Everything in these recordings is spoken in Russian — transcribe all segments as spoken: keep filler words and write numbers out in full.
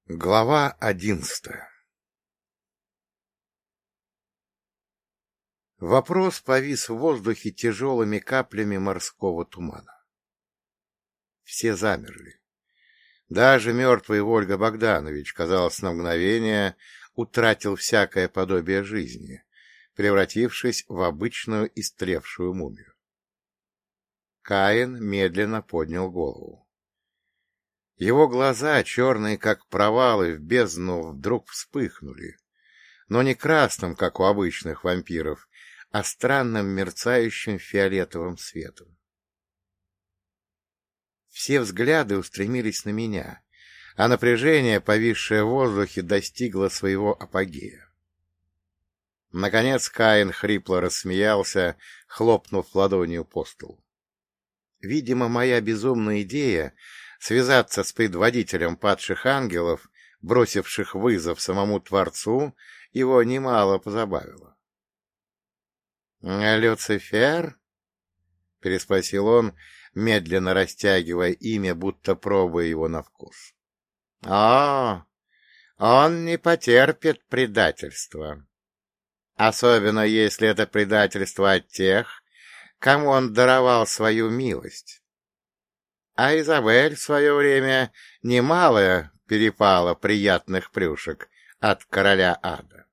Глава одиннадцатая. Вопрос повис в воздухе тяжелыми каплями морского тумана. Все замерли. Даже мертвый Вольга Богданович, казалось, на мгновение утратил всякое подобие жизни, превратившись в обычную истлевшую мумию. Каин медленно поднял голову. Его глаза, черные как провалы в бездну, вдруг вспыхнули, но не красным, как у обычных вампиров, а странным мерцающим фиолетовым светом. Все взгляды устремились на меня, а напряжение, повисшее в воздухе, достигло своего апогея. Наконец Каин хрипло рассмеялся, хлопнув ладонью по столу. Видимо, моя безумная идея связаться с предводителем падших ангелов, бросивших вызов самому Творцу, его немало позабавило. — Люцифер? — переспросил он, медленно растягивая имя, будто пробуя его на вкус. — О, он не потерпит предательства. Особенно, если это предательство от тех, кому он даровал свою милость. А Изабель в свое время немало перепала приятных плюшек от короля ада.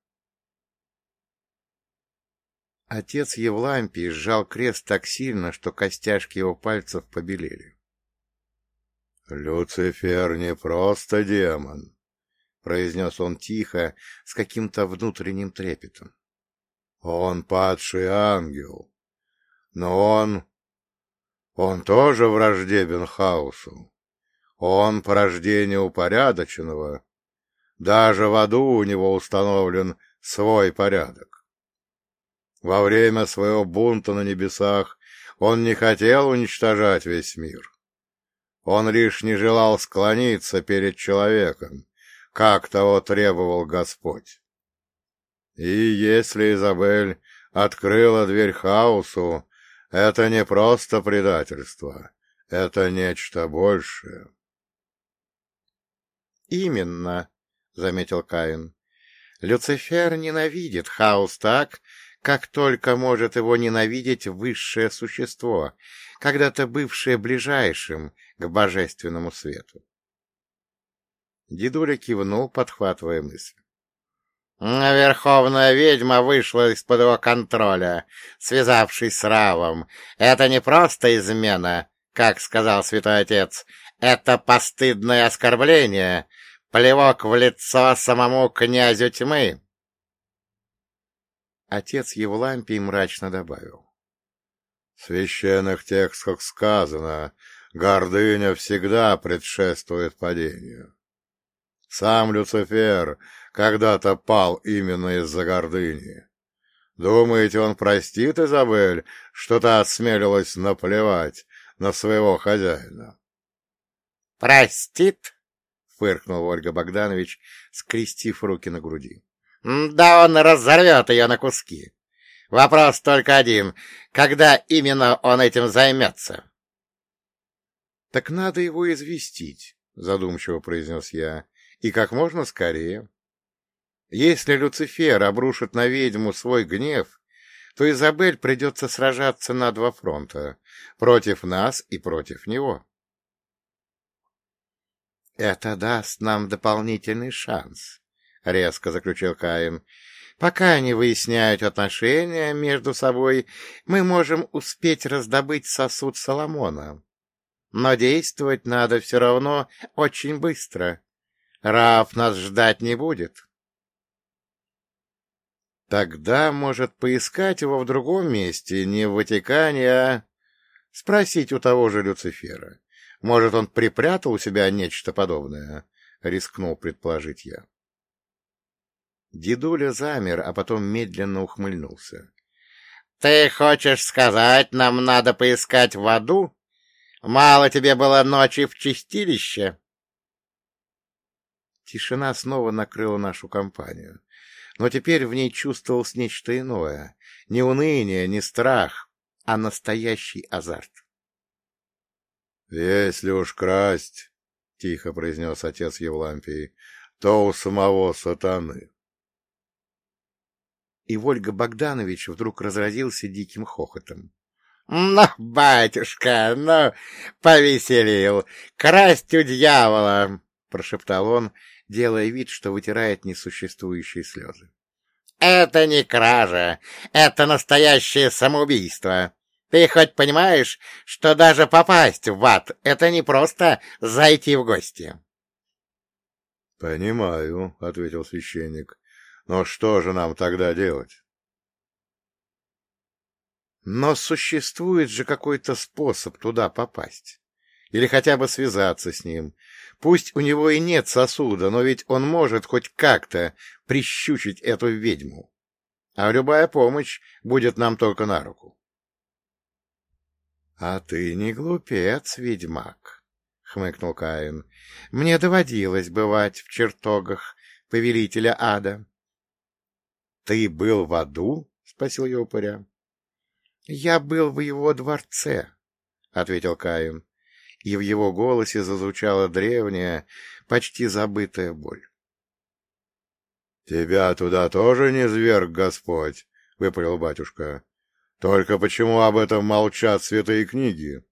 Отец Евлампий сжал крест так сильно, что костяшки его пальцев побелели. — Люцифер не просто демон, — произнес он тихо, с каким-то внутренним трепетом. — Он падший ангел, но он... Он тоже враждебен хаосу. Он порождение упорядоченного. Даже в аду у него установлен свой порядок. Во время своего бунта на небесах он не хотел уничтожать весь мир. Он лишь не желал склониться перед человеком, как того требовал Господь. И если Изабель открыла дверь хаосу, это не просто предательство, это нечто большее. — Именно, — заметил Каин. — Люцифер ненавидит хаос так, как только может его ненавидеть высшее существо, когда-то бывшее ближайшим к божественному свету. Дедуля кивнул, подхватывая мысль. Верховная ведьма вышла из-под его контроля, связавшись с Равом. Это не просто измена, как сказал святой отец. Это постыдное оскорбление, плевок в лицо самому князю тьмы. Отец Евлампий мрачно добавил. В священных текстах сказано, гордыня всегда предшествует падению. Сам Люцифер когда-то пал именно из-за гордыни. Думаете, он простит Изабель, что та осмелилась наплевать на своего хозяина? — Простит? — фыркнул Ольга Богданович, скрестив руки на груди. — Да он разорвет ее на куски. Вопрос только один — когда именно он этим займется? — Так надо его известить, — задумчиво произнес я, — и как можно скорее. Если Люцифер обрушит на ведьму свой гнев, то Изабель придется сражаться на два фронта — против нас и против него. — Это даст нам дополнительный шанс, — резко заключил Каин. — Пока они выясняют отношения между собой, мы можем успеть раздобыть сосуд Соломона. Но действовать надо все равно очень быстро. Рав нас ждать не будет. — Тогда, может, поискать его в другом месте, не в Ватикане, а спросить у того же Люцифера. Может, он припрятал у себя нечто подобное? — рискнул предположить я. Дедуля замер, а потом медленно ухмыльнулся. — Ты хочешь сказать, нам надо поискать в аду? Мало тебе было ночи в чистилище? Тишина снова накрыла нашу компанию, но теперь в ней чувствовалось нечто иное, не уныние, не страх, а настоящий азарт. — Если уж красть, — — тихо произнес отец Евлампий, — то у самого сатаны. И Вольга Богданович вдруг разразился диким хохотом. — Ну, батюшка, ну, повеселил! Красть у дьявола! — прошептал он, делая вид, что вытирает несуществующие слезы. — Это не кража, это настоящее самоубийство. Ты хоть понимаешь, что даже попасть в ад — это не просто зайти в гости? — Понимаю, — ответил священник. — Но что же нам тогда делать? — Но существует же какой-то способ туда попасть. Или хотя бы связаться с ним. Пусть у него и нет сосуда, но ведь он может хоть как-то прищучить эту ведьму. А любая помощь будет нам только на руку. — А ты не глупец, ведьмак, — хмыкнул Каин. — Мне доводилось бывать в чертогах повелителя ада. — Ты был в аду? — спросил я упыря. — Я был в его дворце, — ответил Каин, и в его голосе зазвучала древняя, почти забытая боль. — Тебя туда тоже не зверг Господь? — выпалил батюшка. — Только почему об этом молчат святые книги?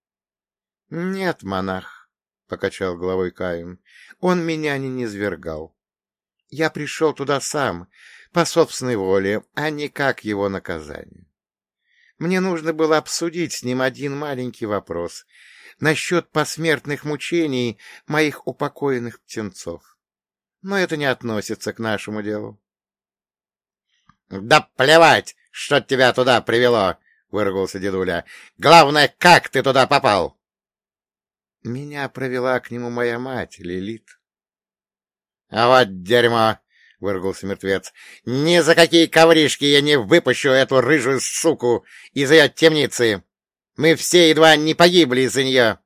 — Нет, монах, — покачал головой Каин, — он меня не низвергал. Я пришел туда сам, по собственной воле, а не как его наказание. Мне нужно было обсудить с ним один маленький вопрос насчет посмертных мучений моих упокоенных птенцов. Но это не относится к нашему делу. — Да плевать, что тебя туда привело! — выругался дедуля. — Главное, как ты туда попал? — Меня провела к нему моя мать, Лилит. — А вот дерьмо! — выругался мертвец. — Ни за какие ковришки я не выпущу эту рыжую суку из ее темницы! Мы все едва не погибли из-за нее!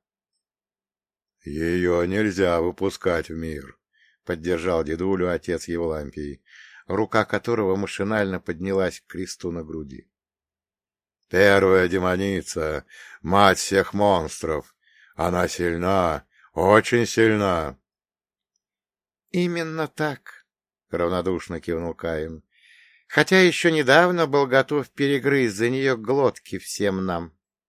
— Ее нельзя выпускать в мир, — поддержал дедулю отец Евлампий, рука которого машинально поднялась к кресту на груди. — Первая демоница, мать всех монстров. Она сильна, очень сильна. — Именно так, — равнодушно кивнул Каин, — хотя еще недавно был готов перегрызть за нее глотки всем нам.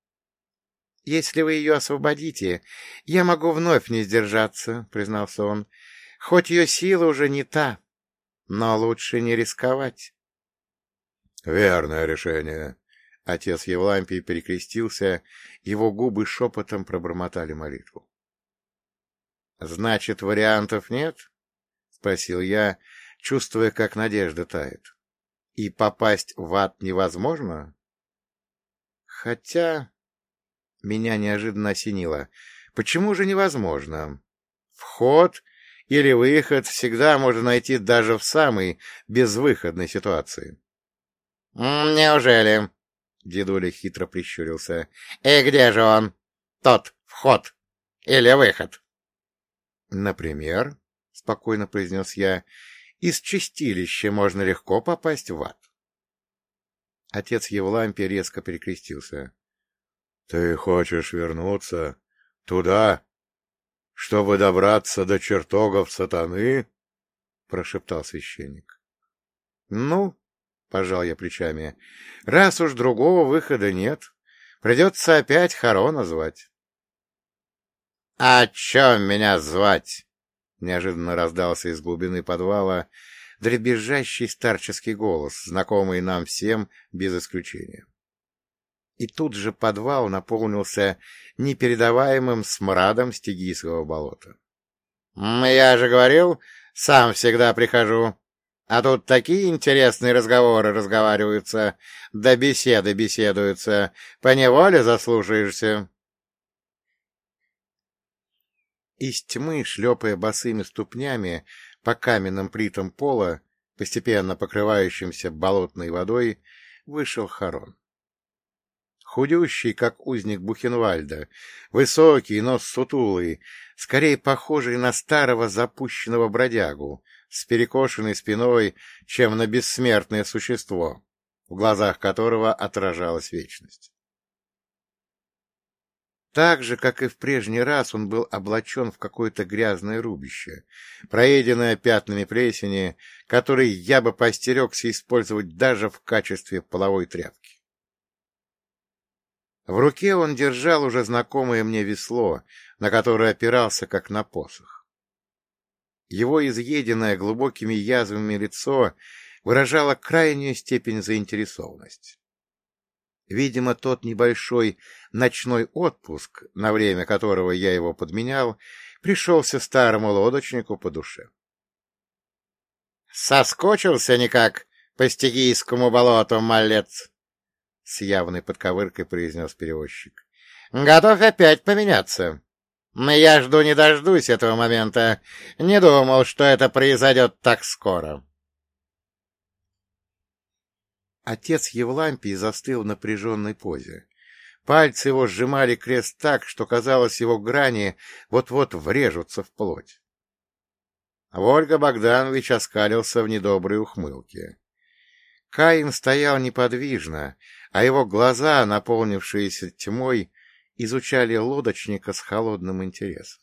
— Если вы ее освободите, я могу вновь не сдержаться, — признался он, — хоть ее сила уже не та, но лучше не рисковать. — Верное решение. Отец Евлампий перекрестился, его губы шепотом пробормотали молитву. — Значит, вариантов нет? — спросил я, чувствуя, как надежда тает. — И попасть в ад невозможно? Хотя... Меня неожиданно осенило. Почему же невозможно? Вход или выход всегда можно найти даже в самой безвыходной ситуации. — Неужели? — дедуля хитро прищурился. — И где же он? Тот вход или выход? — Например, — спокойно произнес я, — из чистилища можно легко попасть в ад. Отец Евлампий резко перекрестился. — Ты хочешь вернуться туда, чтобы добраться до чертогов сатаны? — прошептал священник. — Ну, — пожал я плечами, — раз уж другого выхода нет, придется опять Харона звать. — А чем меня звать? — неожиданно раздался из глубины подвала дребезжащий старческий голос, знакомый нам всем без исключения. И тут же подвал наполнился непередаваемым смрадом стигийского болота. — Я же говорил, сам всегда прихожу. А тут такие интересные разговоры разговариваются, да беседы беседуются. Поневоле заслушаешься. Из тьмы, шлепая босыми ступнями по каменным плитам пола, постепенно покрывающимся болотной водой, вышел Харон. Худющий, как узник Бухенвальда, высокий, но сутулый, скорее похожий на старого запущенного бродягу, с перекошенной спиной, чем на бессмертное существо, в глазах которого отражалась вечность. Так же, как и в прежний раз, он был облачен в какое-то грязное рубище, проеденное пятнами плесени, которые я бы поостерегся использовать даже в качестве половой тряпки. В руке он держал уже знакомое мне весло, на которое опирался, как на посох. Его изъеденное глубокими язвами лицо выражало крайнюю степень заинтересованности. Видимо, тот небольшой ночной отпуск, на время которого я его подменял, пришелся старому лодочнику по душе. — Соскучился никак по Стигийскому болоту, малец! — с явной подковыркой произнес перевозчик. — Готов опять поменяться. Я жду не дождусь этого момента. Не думал, что это произойдет так скоро. Отец Евлампий застыл в напряженной позе. Пальцы его сжимали крест так, что, казалось, его грани вот-вот врежутся в плоть. Вольга Богданович оскалился в недоброй ухмылке. Каин стоял неподвижно, а его глаза, наполнившиеся тьмой, изучали лодочника с холодным интересом.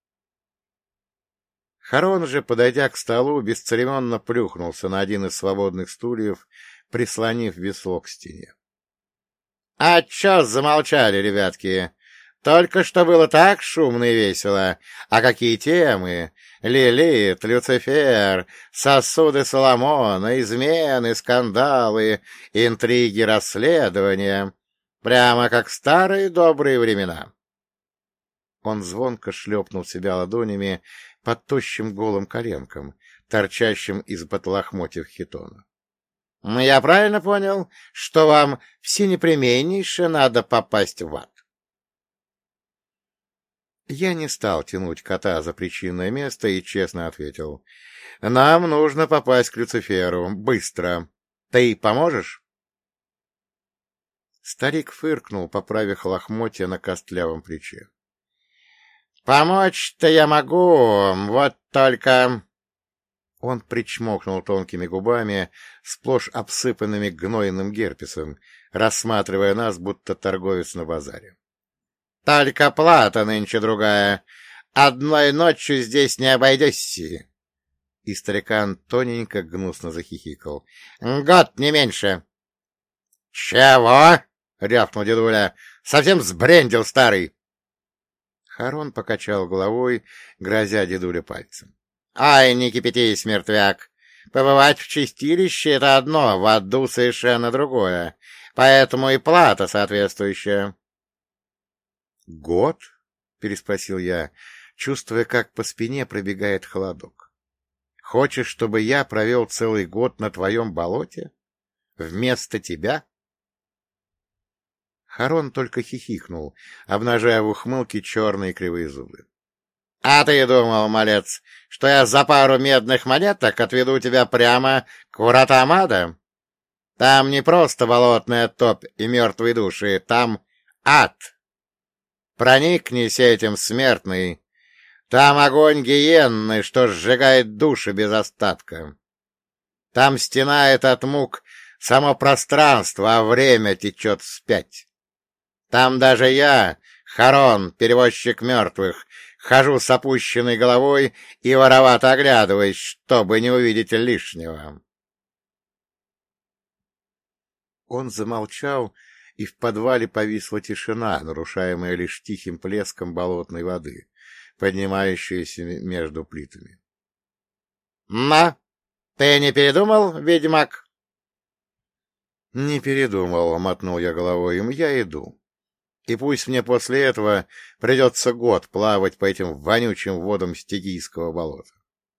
Харон же, подойдя к столу, бесцеремонно плюхнулся на один из свободных стульев, прислонив весло к стене. — А чё замолчали, ребятки? Только что было так шумно и весело. А какие темы? Лилит, Люцифер, сосуды Соломона, измены, скандалы, интриги, расследования. Прямо как в старые добрые времена. Он звонко шлепнул себя ладонями под тощим голым коленком, торчащим из-под лохмотьев хитона. — Я правильно понял, что вам всенепременнейше надо попасть в ад? Я не стал тянуть кота за причинное место и честно ответил. — Нам нужно попасть к Люциферу. Быстро. Ты поможешь? Старик фыркнул, поправив лохмотья на костлявом плече. — Помочь-то я могу, вот только... Он причмокнул тонкими губами, сплошь обсыпанными гнойным герпесом, рассматривая нас, будто торговец на базаре. — Только плата нынче другая. Одной ночью здесь не обойдешься. И старикан тоненько гнусно захихикал. — Год, не меньше. — Чего? — рявкнул дедуля. — Совсем сбрендил старый. Харон покачал головой, грозя дедуле пальцем. — Ай, не кипятись, мертвяк. Побывать в чистилище — это одно, в аду совершенно другое. Поэтому и плата соответствующая. — Год? — переспросил я, чувствуя, как по спине пробегает холодок. — Хочешь, чтобы я провел целый год на твоем болоте? Вместо тебя? Харон только хихикнул, обнажая в ухмылке черные кривые зубы. — А ты думал, малец, что я за пару медных монеток отведу тебя прямо к вратам ада? Там не просто болотная топь и мертвые души, там ад. Проникнись этим, смертный. Там огонь гиенны, что сжигает души без остатка. Там стенает от мук само пространство, а время течет вспять. Там даже я, Харон, перевозчик мертвых, хожу с опущенной головой и воровато оглядываюсь, чтобы не увидеть лишнего. Он замолчал, и в подвале повисла тишина, нарушаемая лишь тихим плеском болотной воды, поднимающейся между плитами. — На! Ты не передумал, ведьмак? — Не передумал, — мотнул я головой, — я иду. И пусть мне после этого придется год плавать по этим вонючим водам Стигийского болота.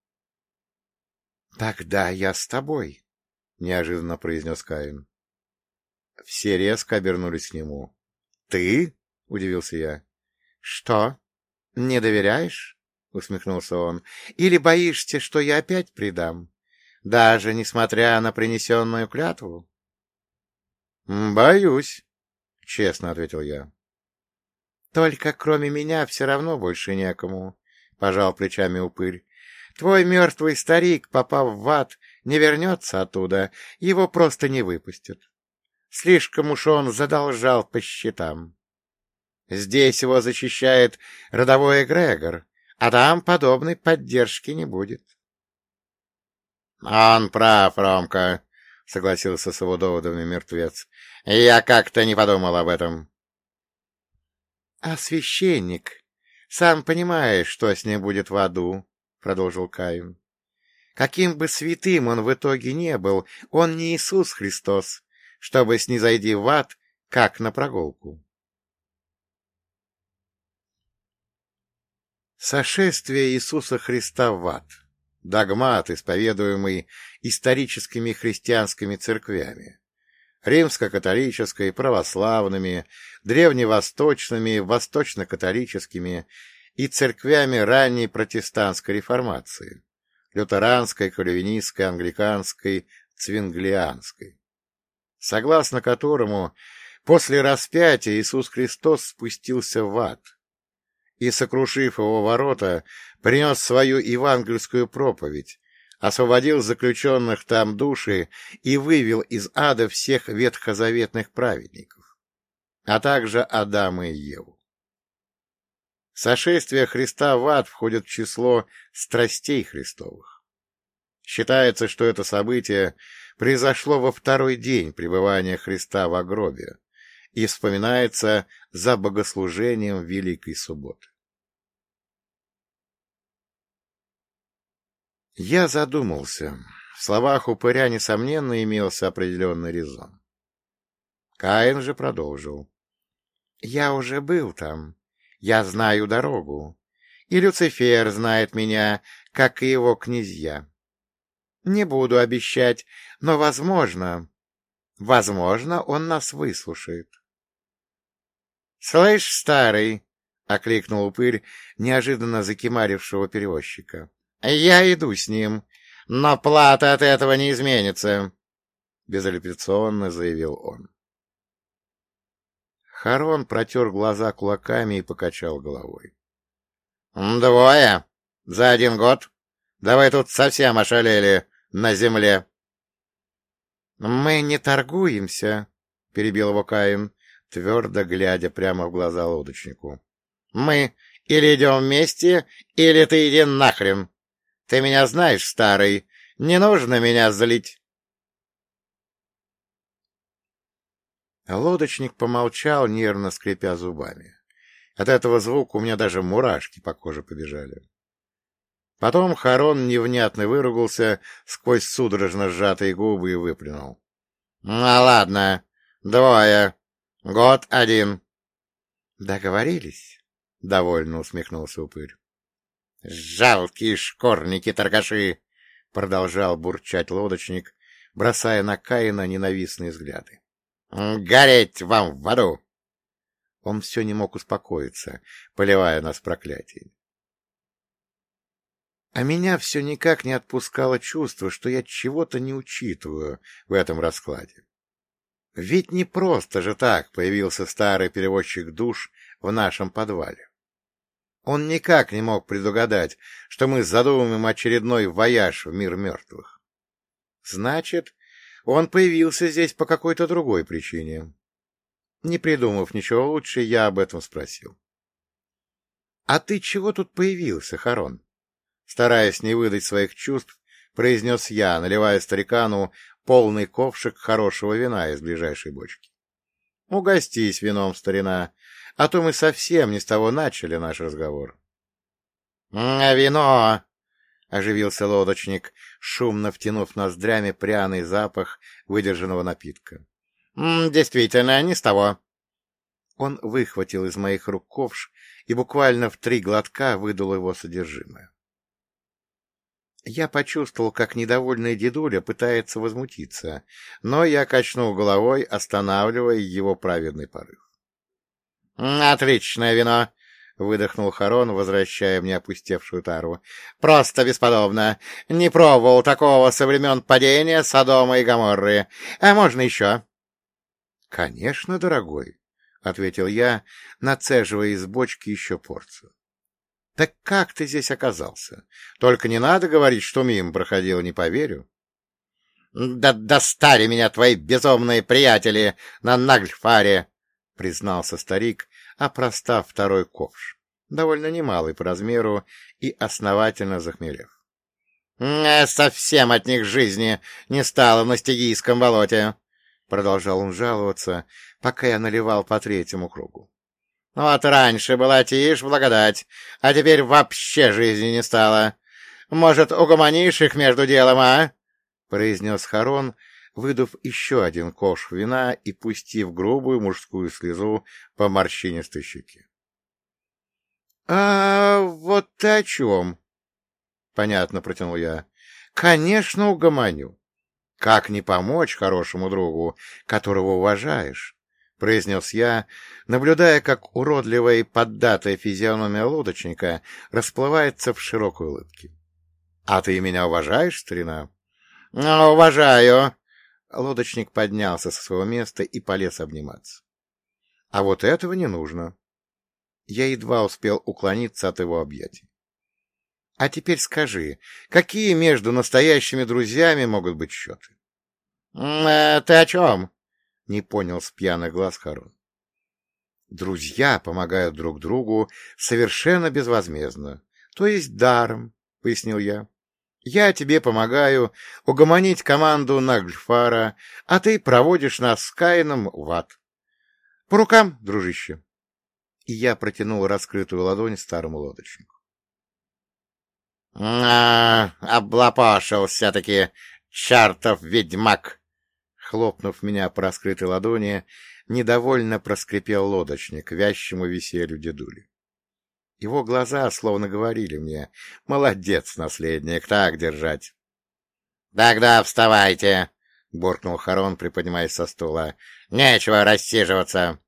— Тогда я с тобой, — неожиданно произнес Каин. Все резко обернулись к нему. — Ты? — удивился я. — Что? Не доверяешь? — усмехнулся он. — Или боишься, что я опять предам? Даже несмотря на принесенную клятву? — Боюсь, — честно ответил я. — Только кроме меня все равно больше некому, — пожал плечами упырь. — Твой мертвый старик, попав в ад, не вернется оттуда, его просто не выпустят. Слишком уж он задолжал по счетам. Здесь его защищает родовой эгрегор, а там подобной поддержки не будет. — Он прав, Ромка, — согласился с его доводами мертвец. — Я как-то не подумал об этом. — А священник, сам понимаешь, что с ним будет в аду, — продолжил Каин. — Каким бы святым он в итоге не был, он не Иисус Христос, чтобы снизойти в ад, как на прогулку. Сошествие Иисуса Христа в ад. Догмат, исповедуемый историческими христианскими церквями, римско-католической, православными, древневосточными, восточно-католическими и церквями ранней протестантской реформации, лютеранской, кальвинистской, англиканской, цвинглианской, согласно которому после распятия Иисус Христос спустился в ад и, сокрушив его ворота, принес свою евангельскую проповедь, освободил заключенных там души и вывел из ада всех ветхозаветных праведников, а также Адама и Еву. Сошествие Христа в ад входит в число страстей Христовых. Считается, что это событие произошло во второй день пребывания Христа в гробе и вспоминается за богослужением Великой Субботы. Я задумался. В словах упыря, несомненно, имелся определенный резон. Каин же продолжил. «Я уже был там. Я знаю дорогу. И Люцифер знает меня, как и его князья. Не буду обещать, но, возможно, возможно, он нас выслушает». «Слышь, старый!» — окликнул упырь неожиданно закимарившего перевозчика. — Я иду с ним, но плата от этого не изменится, — безапелляционно заявил он. Харон протер глаза кулаками и покачал головой. — Двое? За один год? Да вы тут совсем ошалели на земле. — Мы не торгуемся, — перебил его Каин, твердо глядя прямо в глаза лодочнику. — Мы или идем вместе, или ты иди нахрен. Ты меня знаешь, старый, не нужно меня злить. Лодочник помолчал, нервно скрипя зубами. От этого звука у меня даже мурашки по коже побежали. Потом Харон невнятно выругался сквозь судорожно сжатые губы и выплюнул. — Ну, ладно, двое, год один. — Договорились? — довольно усмехнулся упырь. — Жалкие шкорники-торгаши! — продолжал бурчать лодочник, бросая на Каина ненавистные взгляды. — Гореть вам в аду! Он все не мог успокоиться, поливая нас проклятиями. А меня все никак не отпускало чувство, что я чего-то не учитываю в этом раскладе. Ведь не просто же так появился старый перевозчик душ в нашем подвале. Он никак не мог предугадать, что мы задумаем очередной вояж в мир мертвых. Значит, он появился здесь по какой-то другой причине. Не придумав ничего лучше, я об этом спросил. — А ты чего тут появился, Харон? Стараясь не выдать своих чувств, произнес я, наливая старикану полный ковшик хорошего вина из ближайшей бочки. — Угостись вином, старина, а то мы совсем не с того начали наш разговор. — А вино! — оживился лодочник, шумно втянув ноздрями пряный запах выдержанного напитка. — Действительно, не с того. Он выхватил из моих рук ковш и буквально в три глотка выдул его содержимое. Я почувствовал, как недовольный дедуля пытается возмутиться, но я качнул головой, останавливая его праведный порыв. — Отличное вино! — выдохнул Харон, возвращая мне опустевшую тару. — Просто бесподобно! Не пробовал такого со времен падения Содома и Гоморры. А можно еще? — Конечно, дорогой, — ответил я, нацеживая из бочки еще порцию. — Так как ты здесь оказался? Только не надо говорить, что мимо проходил, не поверю. — Да достали меня твои безумные приятели на Нагльфаре! — признался старик, опростав второй ковш, довольно немалый по размеру и основательно захмелев. — Совсем от них жизни не стало на Стигийском болоте, — продолжал он жаловаться, пока я наливал по третьему кругу. — Вот раньше была тишь, благодать, а теперь вообще жизни не стало. Может, угомонишь их между делом, а? — произнес Харон, выдув еще один ковш вина и пустив грубую мужскую слезу по морщинистой щеке. — А вот ты о чем? — понятно протянул я. — Конечно, угомоню. Как не помочь хорошему другу, которого уважаешь? — произнес я, наблюдая, как уродливая и поддатая физиономия лодочника расплывается в широкой улыбке. — А ты меня уважаешь, старина? — Ну, уважаю. Лодочник поднялся со своего места и полез обниматься. — А вот этого не нужно. Я едва успел уклониться от его объятий. — А теперь скажи, какие между настоящими друзьями могут быть счеты? «Э, — Ты о чем? — не понял с пьяных глаз Харон. — Друзья помогают друг другу совершенно безвозмездно, то есть даром, — пояснил я. — Я тебе помогаю угомонить команду Нагльфара, а ты проводишь нас с Каином в ад. По рукам, дружище. И я протянул раскрытую ладонь старому лодочнику. — А, облапошил все-таки чертов ведьмак! Хлопнув меня по раскрытой ладони, недовольно проскрипел лодочник вязчему веселью дедули. Его глаза словно говорили мне: «Молодец, наследник, так держать». «Тогда вставайте!» — буркнул Харон, приподнимаясь со стула. «Нечего рассиживаться!»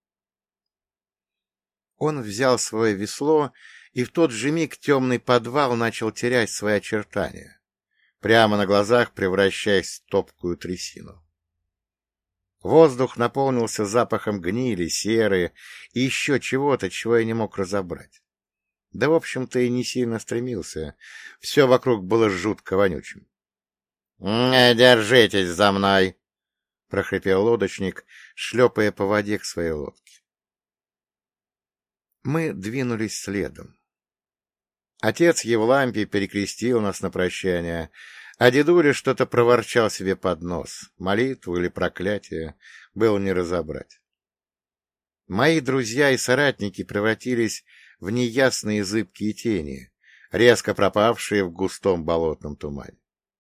Он взял свое весло, и в тот же миг темный подвал начал терять свои очертания, прямо на глазах превращаясь в топкую трясину. Воздух наполнился запахом гнили, серы и еще чего-то, чего я не мог разобрать. Да, в общем-то, и не сильно стремился. Все вокруг было жутко вонючим. — Не держитесь за мной! — прохрипел лодочник, шлепая по воде к своей лодке. Мы двинулись следом. Отец Евлампий перекрестил нас на прощание, а дедуля что-то проворчал себе под нос. Молитву или проклятие было не разобрать. Мои друзья и соратники превратились в неясные зыбкие тени, резко пропавшие в густом болотном тумане.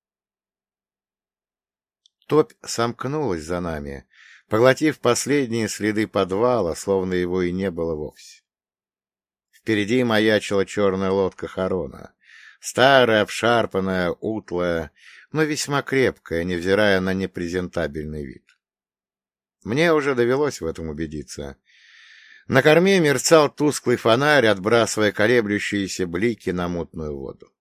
Топь сомкнулась за нами, поглотив последние следы подвала, словно его и не было вовсе. Впереди маячила черная лодка Харона, старая, обшарпанная, утлая, но весьма крепкая, невзирая на непрезентабельный вид. Мне уже довелось в этом убедиться. На корме мерцал тусклый фонарь, отбрасывая колеблющиеся блики на мутную воду.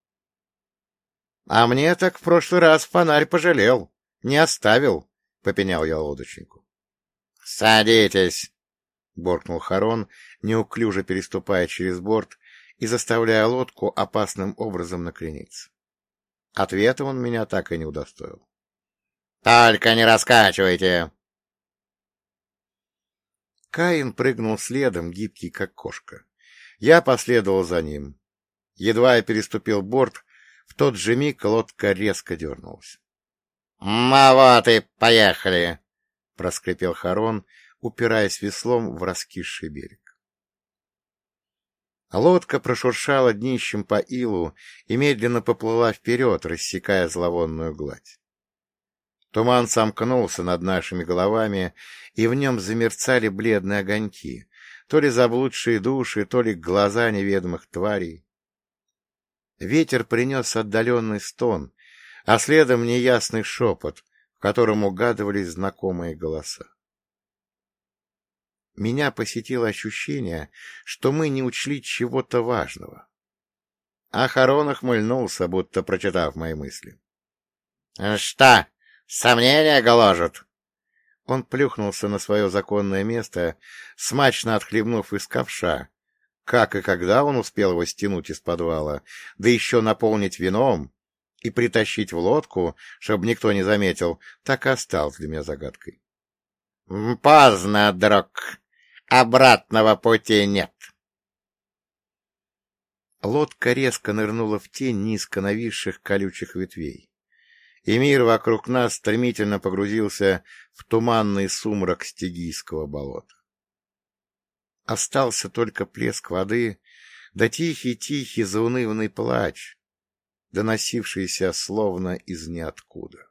— А мне так в прошлый раз фонарь пожалел, не оставил, — попенял я лодочнику. — Садитесь! — буркнул Харон, неуклюже переступая через борт и заставляя лодку опасным образом накрениться. Ответом он меня так и не удостоил. — Только не раскачивайте! Каин прыгнул следом, гибкий, как кошка. Я последовал за ним. Едва я переступил борт, в тот же миг лодка резко дернулась. — А вот и поехали! — проскрипел Харон, упираясь веслом в раскисший берег. Лодка прошуршала днищем по илу и медленно поплыла вперед, рассекая зловонную гладь. Туман сомкнулся над нашими головами, и в нем замерцали бледные огоньки, то ли заблудшие души, то ли глаза неведомых тварей. Ветер принес отдаленный стон, а следом неясный шепот, в котором угадывались знакомые голоса. Меня посетило ощущение, что мы не учли чего-то важного. А Харон охмыльнулся, будто прочитав мои мысли. — Что, сомнения гложут? Он плюхнулся на свое законное место, смачно отхлебнув из ковша. Как и когда он успел его стянуть из подвала, да еще наполнить вином и притащить в лодку, чтобы никто не заметил, так и осталось для меня загадкой. — Поздно, друг. Обратного пути нет. Лодка резко нырнула в тень низко нависших колючих ветвей, и мир вокруг нас стремительно погрузился в туманный сумрак стигийского болота. Остался только плеск воды, да тихий-тихий заунывный плач, доносившийся словно из ниоткуда.